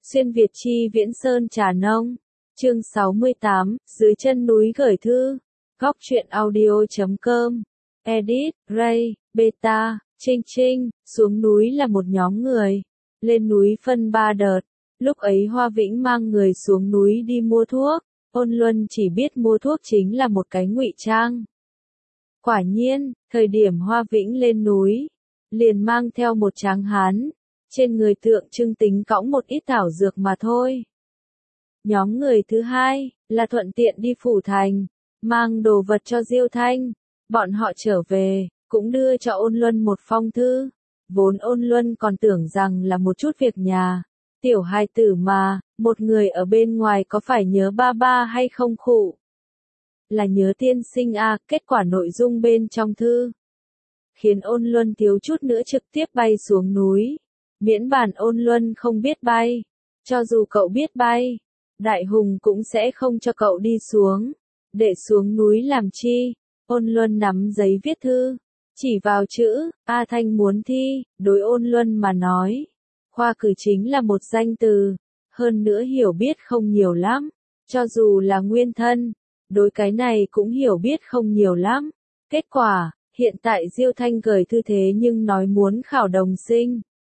Xuyên Việt chi Viễn Sơn Trà Nông. Chương 68, dưới chân núi gửi thư. Góc truyện audio.com. Edit, Ray, Beta, Trinh Trinh, xuống núi là một nhóm người. Lên núi phân 3 đợt. Lúc ấy Hoa Vĩnh mang người xuống núi đi mua thuốc. Ôn Luân chỉ biết mua thuốc chính là một cái ngụy trang. Quả nhiên, thời điểm Hoa Vĩnh lên núi, liền mang theo một tráng hán. Trên người tượng trưng tính cõng một ít thảo dược mà thôi. Nhóm người thứ hai, là thuận tiện đi phủ thành, mang đồ vật cho Diêu Thanh. Bọn họ trở về, cũng đưa cho Ôn Luân một phong thư. Vốn Ôn Luân còn tưởng rằng là một chút việc nhà. Tiểu hài tử mà, một người ở bên ngoài có phải nhớ ba ba hay không khụ? Là nhớ tiên sinh à, kết quả nội dung bên trong thư. Khiến Ôn Luân thiếu chút nữa trực tiếp bay xuống núi. Miễn bản Ôn Luân không biết bay. Cho dù cậu biết bay, Đại Hùng cũng sẽ không cho cậu đi xuống. Để xuống núi làm chi? Ôn Luân nắm giấy viết thư. Chỉ vào chữ, A Thanh muốn thi, đối Ôn Luân mà nói. Khoa cử chính là một danh từ. Hơn nữa hiểu biết không nhiều lắm. Cho dù là nguyên thân, đối cái này cũng hiểu biết không nhiều lắm. Kết quả, hiện tại Diêu Thanh gửi thư thế nhưng nói muốn khảo đồng sinh.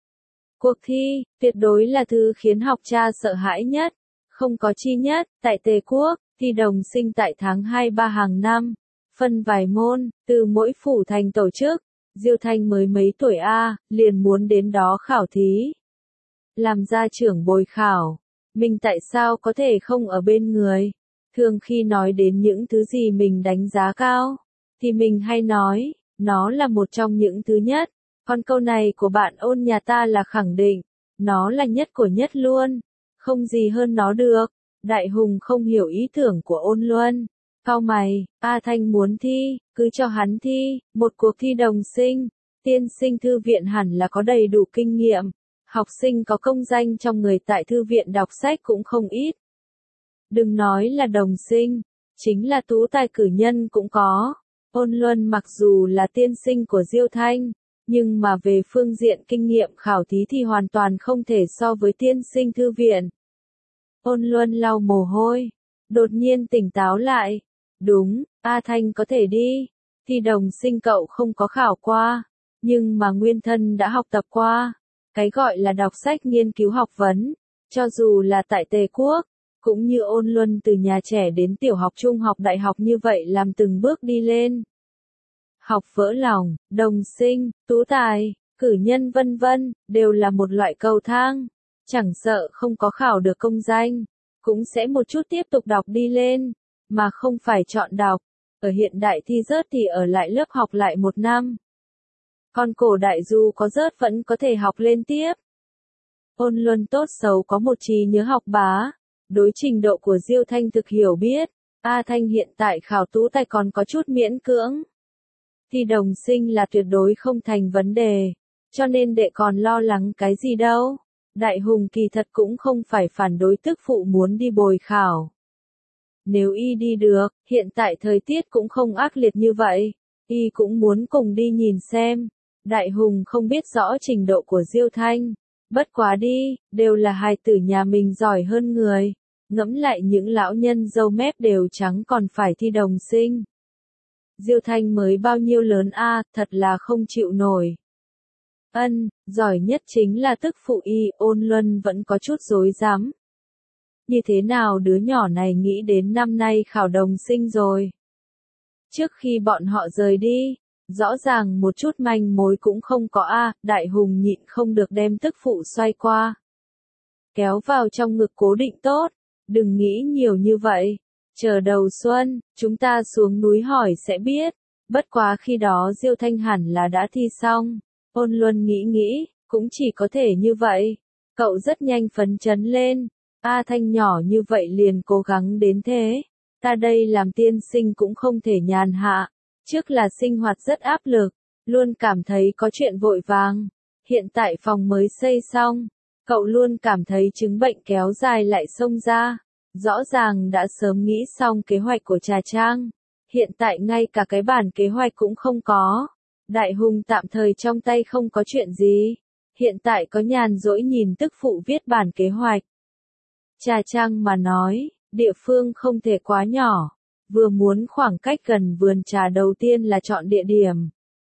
Cuộc thi, tuyệt đối là thứ khiến học cha sợ hãi nhất. Không có chi nhất, tại Tề Quốc, thi đồng sinh tại tháng 2-3 hàng năm. Phân vài môn, từ mỗi phủ thành tổ chức. Diêu Thanh mới mấy tuổi A, liền muốn đến đó khảo thí. Làm gia trưởng bồi khảo. Mình tại sao có thể không ở bên người? Thường khi nói đến những thứ gì mình đánh giá cao, thì mình hay nói, nó là một trong những thứ nhất. Còn câu này của bạn Ôn nhà ta là khẳng định, nó là nhất của nhất luôn, không gì hơn nó được. Đại Hùng không hiểu ý tưởng của Ôn Luân, cau mày, A Thanh muốn thi, cứ cho hắn thi, một cuộc thi đồng sinh, tiên sinh thư viện hẳn là có đầy đủ kinh nghiệm, học sinh có công danh trong người tại thư viện đọc sách cũng không ít. Đừng nói là đồng sinh, chính là tú tài cử nhân cũng có. Ôn Luân mặc dù là tiên sinh của Diêu Thanh, nhưng mà về phương diện kinh nghiệm khảo thí thì hoàn toàn không thể so với tiên sinh thư viện. Ôn Luân lau mồ hôi, đột nhiên tỉnh táo lại. Đúng, A Thanh có thể đi, thi đồng sinh cậu không có khảo qua, nhưng mà nguyên thân đã học tập qua. Cái gọi là đọc sách nghiên cứu học vấn, cho dù là tại Tề Quốc, cũng như Ôn Luân từ nhà trẻ đến tiểu học trung học đại học như vậy làm từng bước đi lên. Học vỡ lòng, đồng sinh, tú tài, cử nhân vân vân, đều là một loại cầu thang. Chẳng sợ không có khảo được công danh, cũng sẽ một chút tiếp tục đọc đi lên, mà không phải chọn đọc. Ở hiện đại thi rớt thì ở lại lớp học lại 1 năm. Còn cổ đại dù có rớt vẫn có thể học lên tiếp. Ôn Luân tốt xấu có một trí nhớ học bá. Đối trình độ của Diêu Thanh thực hiểu biết, A Thanh hiện tại khảo tú tài còn có chút miễn cưỡng. Thi đồng sinh là tuyệt đối không thành vấn đề, cho nên đệ còn lo lắng cái gì đâu. Đại Hùng kỳ thật cũng không phải phản đối tức phụ muốn đi bồi khảo. Nếu y đi được, hiện tại thời tiết cũng không ác liệt như vậy, y cũng muốn cùng đi nhìn xem. Đại Hùng không biết rõ trình độ của Diêu Thanh. Bất quá đi, đều là hài tử nhà mình giỏi hơn người. Ngẫm lại những lão nhân râu mép đều trắng còn phải thi đồng sinh. Diêu Thanh mới bao nhiêu lớn a, thật là không chịu nổi. Giỏi nhất chính là tức phụ y. Ôn Luân vẫn có chút rối rắm. Như thế nào đứa nhỏ này nghĩ đến năm nay khảo đồng sinh rồi? Trước khi bọn họ rời đi, rõ ràng một chút manh mối cũng không có a. Đại Hùng nhịn không được đem tức phụ xoay qua. Kéo vào trong ngực cố định tốt, đừng nghĩ nhiều như vậy. Chờ đầu xuân, chúng ta xuống núi hỏi sẽ biết. Bất quá khi đó Diêu Thanh hẳn là đã thi xong. Ôn Luân nghĩ, cũng chỉ có thể như vậy. Cậu rất nhanh phấn chấn lên. A Thanh nhỏ như vậy liền cố gắng đến thế. Ta đây làm tiên sinh cũng không thể nhàn hạ. Trước là sinh hoạt rất áp lực, luôn cảm thấy có chuyện vội vàng. Hiện tại phòng mới xây xong, cậu luôn cảm thấy chứng bệnh kéo dài lại xông ra. Rõ ràng đã sớm nghĩ xong kế hoạch của trà trang. Hiện tại ngay cả cái bản kế hoạch cũng không có. Đại Hùng tạm thời trong tay không có chuyện gì. Hiện tại có nhàn rỗi nhìn tức phụ viết bản kế hoạch. Trà Trang mà nói, địa phương không thể quá nhỏ, vừa muốn khoảng cách gần vườn trà đầu tiên là chọn địa điểm.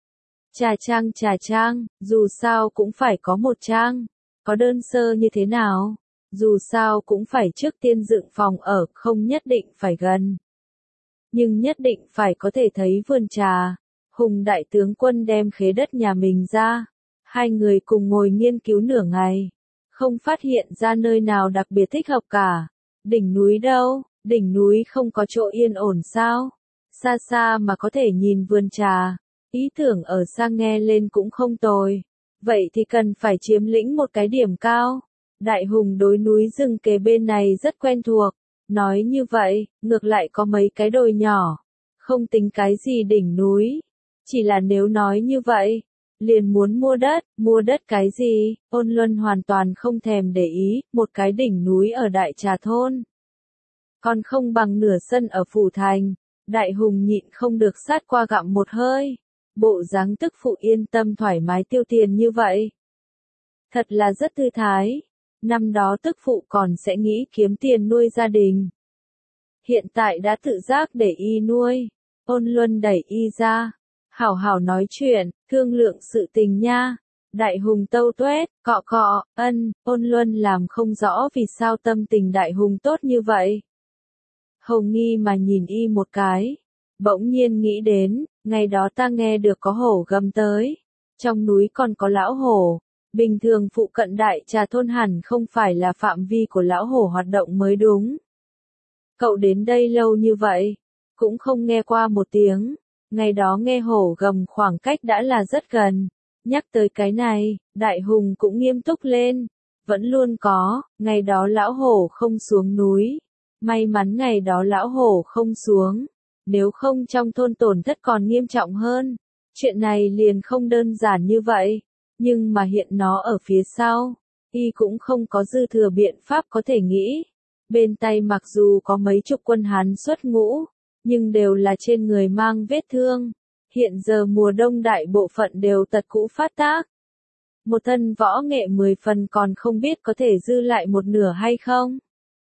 Trà Trang, dù sao cũng phải có một trang, có đơn sơ như thế nào, dù sao cũng phải trước tiên dựng phòng ở, không nhất định phải gần. Nhưng nhất định phải có thể thấy vườn trà. Hùng đại tướng quân đem khế đất nhà mình ra, hai người cùng ngồi nghiên cứu nửa ngày, không phát hiện ra nơi nào đặc biệt thích hợp cả. Đỉnh núi đâu, đỉnh núi không có chỗ yên ổn sao? Xa xa mà có thể nhìn vườn trà, ý tưởng ở xa nghe lên cũng không tồi. Vậy thì cần phải chiếm lĩnh một cái điểm cao. Đại Hùng đối núi rừng kề bên này rất quen thuộc, nói như vậy, ngược lại có mấy cái đồi nhỏ, không tính cái gì đỉnh núi. Chỉ là nếu nói như vậy, liền muốn mua đất cái gì, Ôn Luân hoàn toàn không thèm để ý, một cái đỉnh núi ở Đại Trà Thôn. Còn không bằng nửa sân ở Phủ Thành, Đại Hùng nhịn không được sát qua gặm một hơi, bộ dáng tức phụ yên tâm thoải mái tiêu tiền như vậy. Thật là rất thư thái, năm đó tức phụ còn sẽ nghĩ kiếm tiền nuôi gia đình. Hiện tại đã tự giác để y nuôi, Ôn Luân đẩy y ra. Hảo hảo nói chuyện, thương lượng sự tình nha. Đại Hùng tâu tuét, cọ cọ, Ôn Luân làm không rõ vì sao tâm tình Đại Hùng tốt như vậy. Hồng nghi mà nhìn y một cái, bỗng nhiên nghĩ đến, ngày đó ta nghe được có hổ gầm tới. Trong núi còn có lão hổ, bình thường phụ cận Đại Trà Thôn hẳn không phải là phạm vi của lão hổ hoạt động mới đúng. Cậu đến đây lâu như vậy, cũng không nghe qua một tiếng. Ngày đó nghe hổ gầm khoảng cách đã là rất gần. Nhắc tới cái này, Đại Hùng cũng nghiêm túc lên. Vẫn luôn có, ngày đó lão hổ không xuống núi. May mắn ngày đó lão hổ không xuống. Nếu không trong thôn tổn thất còn nghiêm trọng hơn. Chuyện này liền không đơn giản như vậy. Nhưng mà hiện nó ở phía sau. Y cũng không có dư thừa biện pháp có thể nghĩ. Bên tay mặc dù có mấy chục quân Hán xuất ngũ, nhưng đều là trên người mang vết thương. Hiện giờ mùa đông đại bộ phận đều tật cũ phát tác. Một thân võ nghệ 10 phần còn không biết có thể dư lại một nửa hay không.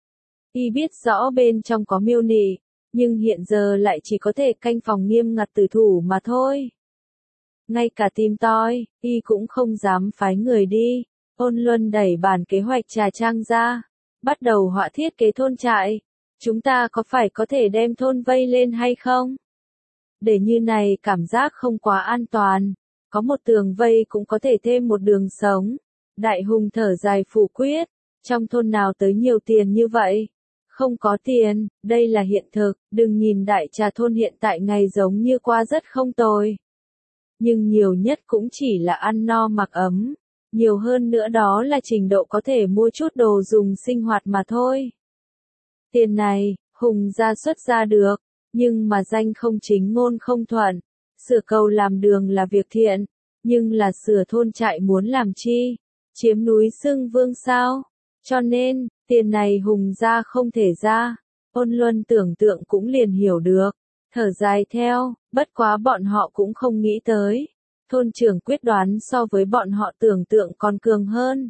Y biết rõ bên trong có miêu nị, nhưng hiện giờ lại chỉ có thể canh phòng nghiêm ngặt tử thủ mà thôi. Ngay cả tìm toi, Y cũng không dám phái người đi. Ôn Luân đẩy bản kế hoạch Trà Trang ra, bắt đầu họa thiết kế thôn trại. Chúng ta có phải có thể đem thôn vây lên hay không? Để như này cảm giác không quá an toàn. Có một tường vây cũng có thể thêm một đường sống. Đại Hùng thở dài phủ quyết. Trong thôn nào tới nhiều tiền như vậy? Không có tiền, đây là hiện thực. Đừng nhìn Đại Trà Thôn hiện tại ngày giống như qua rất không tồi. Nhưng nhiều nhất cũng chỉ là ăn no mặc ấm. Nhiều hơn nữa đó là trình độ có thể mua chút đồ dùng sinh hoạt mà thôi. Tiền này, Hùng gia xuất ra được, nhưng mà danh không chính ngôn không thuận. Sửa cầu làm đường là việc thiện, nhưng là sửa thôn trại muốn làm chi? Chiếm núi xưng vương sao? Cho nên, tiền này Hùng gia không thể ra. Ôn Luân tưởng tượng cũng liền hiểu được. Thở dài theo, bất quá bọn họ cũng không nghĩ tới. Thôn trưởng quyết đoán so với bọn họ tưởng tượng còn cường hơn.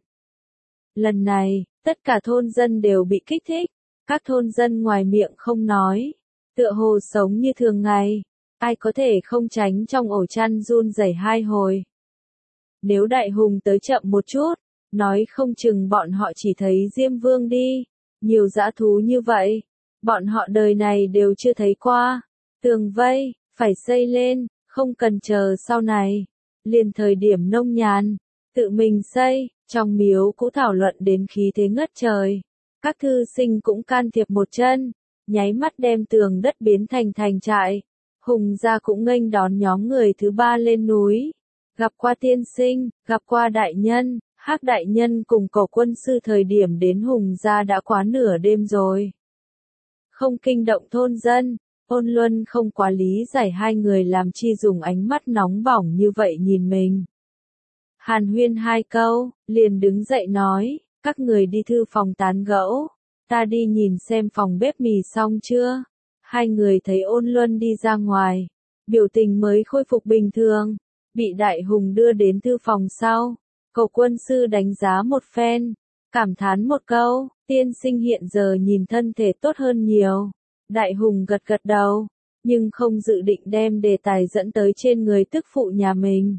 Lần này, tất cả thôn dân đều bị kích thích. Các thôn dân ngoài miệng không nói, tựa hồ sống như thường ngày, ai có thể không tránh trong ổ chăn run rẩy hai hồi. Nếu Đại Hùng tới chậm một chút, nói không chừng bọn họ chỉ thấy Diêm Vương đi, nhiều dã thú như vậy, bọn họ đời này đều chưa thấy qua. Tường vây, phải xây lên, không cần chờ sau này, liền thời điểm nông nhàn, tự mình xây, trong miếu cũ thảo luận đến khí thế ngất trời. Các thư sinh cũng can thiệp một chân, nháy mắt đem tường đất biến thành thành trại. Hùng gia cũng nghênh đón nhóm người thứ ba lên núi. Gặp qua tiên sinh, gặp qua đại nhân, Hắc đại nhân cùng Cổ quân sư thời điểm đến Hùng gia đã quá nửa đêm rồi. Không kinh động thôn dân, Ôn Luân không quá lý giải hai người làm chi dùng ánh mắt nóng bỏng như vậy nhìn mình. Hàn huyên hai câu, liền đứng dậy nói. Các người đi thư phòng tán gẫu, ta đi nhìn xem phòng bếp mì xong chưa. Hai người thấy Ôn Luân đi ra ngoài, biểu tình mới khôi phục bình thường, bị Đại Hùng đưa đến thư phòng sau. Cổ quân sư đánh giá một phen, cảm thán một câu, Tiên sinh hiện giờ nhìn thân thể tốt hơn nhiều. Đại Hùng gật gật đầu, nhưng không dự định đem đề tài dẫn tới trên người tức phụ nhà mình.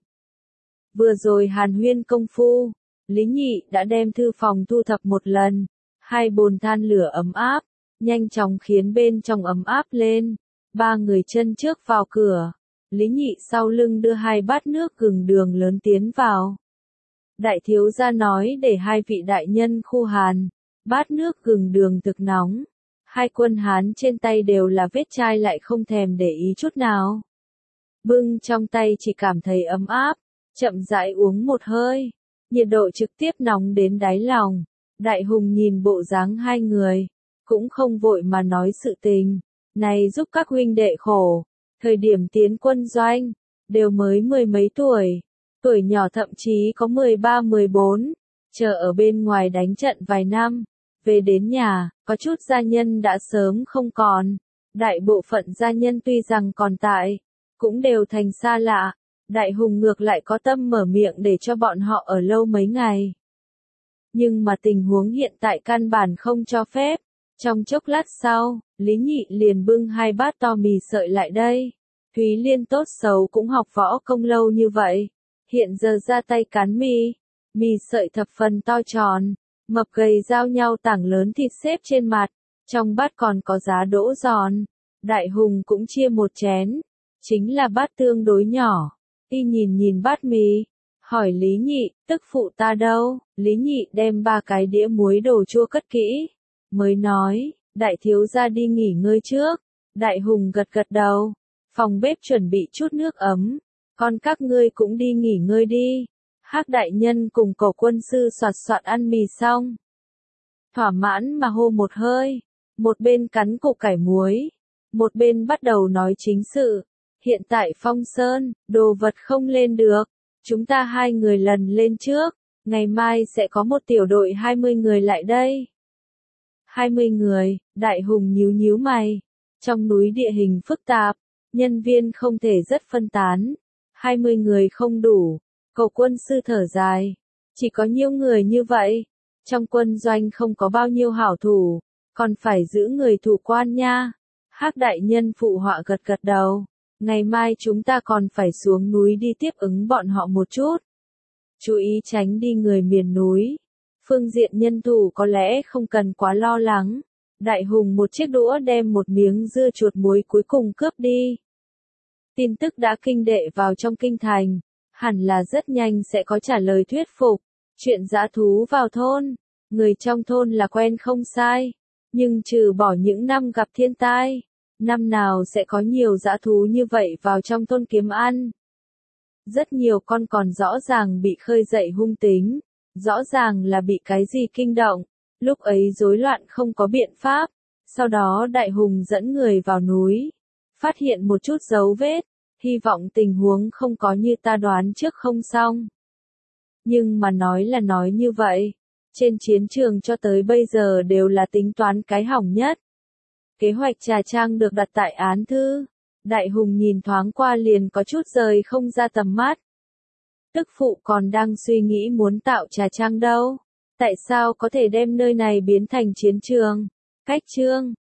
Vừa rồi hàn huyên công phu, Lý Nhị đã đem thư phòng thu thập một lần, hai bồn than lửa ấm áp, nhanh chóng khiến bên trong ấm áp lên. Ba người chân trước vào cửa, Lý Nhị sau lưng đưa hai bát nước gừng đường lớn tiến vào. Đại thiếu gia nói để hai vị đại nhân khu hàn, bát nước gừng đường thực nóng. Hai quân Hán trên tay đều là vết chai lại không thèm để ý chút nào. Bưng trong tay chỉ cảm thấy ấm áp, chậm rãi uống một hơi, nhiệt độ trực tiếp nóng đến đáy lòng. Đại Hùng nhìn bộ dáng hai người, cũng không vội mà nói sự tình, này giúp các huynh đệ khổ, thời điểm tiến quân doanh, đều mới mười mấy tuổi, tuổi nhỏ thậm chí có 13-14, chờ ở bên ngoài đánh trận vài năm. Về đến nhà, có chút gia nhân đã sớm không còn. Đại bộ phận gia nhân tuy rằng còn tại, cũng đều thành xa lạ. Đại Hùng ngược lại có tâm mở miệng để cho bọn họ ở lâu mấy ngày. Nhưng mà tình huống hiện tại căn bản không cho phép. Trong chốc lát sau, Lý Nhị liền bưng hai bát to mì sợi lại đây. Thúy Liên tốt xấu cũng học võ công lâu như vậy. Hiện giờ ra tay cán mì sợi thập phần to tròn. Mập gầy giao nhau tảng lớn thịt xếp trên mặt, trong bát còn có giá đỗ giòn. Đại Hùng cũng chia một chén, chính là bát tương đối nhỏ. Y nhìn bát mì, hỏi Lý Nhị, tức phụ ta đâu? Lý Nhị đem ba cái đĩa muối đồ chua cất kỹ, mới nói, đại thiếu gia đi nghỉ ngơi trước. Đại Hùng gật gật đầu, phòng bếp chuẩn bị chút nước ấm, con các ngươi cũng đi nghỉ ngơi đi. Hắc đại nhân cùng Cổ quân sư soạt soạt ăn mì xong, thỏa mãn mà hô một hơi, một bên cắn củ cải muối, một bên bắt đầu nói chính sự. Hiện tại Phong Sơn, đồ vật không lên được, chúng ta hai người lần lên trước, ngày mai sẽ có một tiểu đội 20 người lại đây. 20 người, Đại Hùng nhíu mày, trong núi địa hình phức tạp, nhân viên không thể rất phân tán, 20 người không đủ. Cổ quân sư thở dài, chỉ có nhiêu người như vậy, trong quân doanh không có bao nhiêu hảo thủ, còn phải giữ người thủ quan nha. Hắc đại nhân phụ họa gật gật đầu, ngày mai chúng ta còn phải xuống núi đi tiếp ứng bọn họ một chút. Chú ý tránh đi người miền núi, phương diện nhân thủ có lẽ không cần quá lo lắng. Đại Hùng một chiếc đũa đem một miếng dưa chuột muối cuối cùng cướp đi. Tin tức đã kinh đệ vào trong kinh thành. Hẳn là rất nhanh sẽ có trả lời thuyết phục. Chuyện dã thú vào thôn, người trong thôn là quen không sai, nhưng trừ bỏ những năm gặp thiên tai, năm nào sẽ có nhiều dã thú như vậy vào trong thôn kiếm ăn. Rất nhiều con còn rõ ràng bị khơi dậy hung tính, rõ ràng là bị cái gì kinh động, lúc ấy rối loạn không có biện pháp. Sau đó Đại Hùng dẫn người vào núi, phát hiện một chút dấu vết. Hy vọng tình huống không có như ta đoán trước không xong. Nhưng mà nói là nói như vậy, trên chiến trường cho tới bây giờ đều là tính toán cái hỏng nhất. Kế hoạch trà trang được đặt tại án thư. Đại Hùng nhìn thoáng qua liền có chút rời không ra tầm mắt. Tức phụ còn đang suy nghĩ muốn tạo trà trang đâu. Tại sao có thể đem nơi này biến thành chiến trường? Cách chương